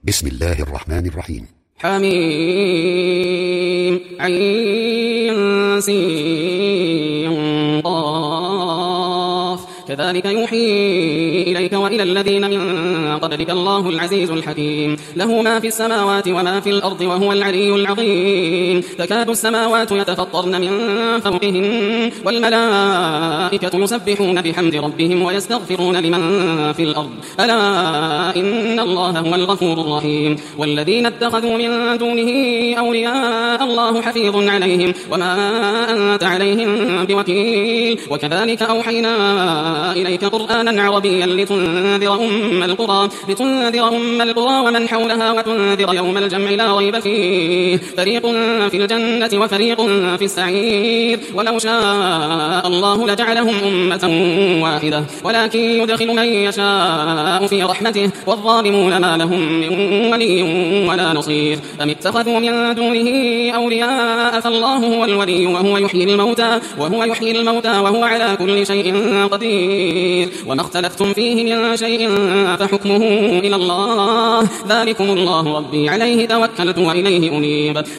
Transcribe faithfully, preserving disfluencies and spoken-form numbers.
بسم الله الرحمن الرحيم. حميم عين سين قاف كذلك يوحي إليك وإلى الذين من قبلك الله العزيز الحكيم له ما في السماوات وما في الأرض وهو العلي العظيم تكاد السماوات يتفطرن من فوقهن والملائكة يسبحون بحمد ربهم ويستغفرون لمن في الأرض ألا إن الله هو الغفور الرحيم والذين اتخذوا من دونه أولياء الله حفيظ عليهم وما أنت عليهم بوكيل وكذلك أوحينا إليك قرآنا عربيا لتنذر أم القرى لتنذر أم القرى ومن حولها وتنذر يوم الجمع لا ريب فيه فريق في الجنة وفريق في السعير ولو شاء الله لجعلهم أمة واحدة ولكن يدخل من يشاء في رحمته والظالمون ما لهم من ولي ولا نصير أم اتخذوا من دونه أولياء فالله هو الولي وهو يحيي الموتى وهو يحيي الموتى وهو على كل شيء قدير وما اختلفتم فيه من شيء فحكمه إلى الله ذلكم الله ربي عليه توكلت وإليه أنيب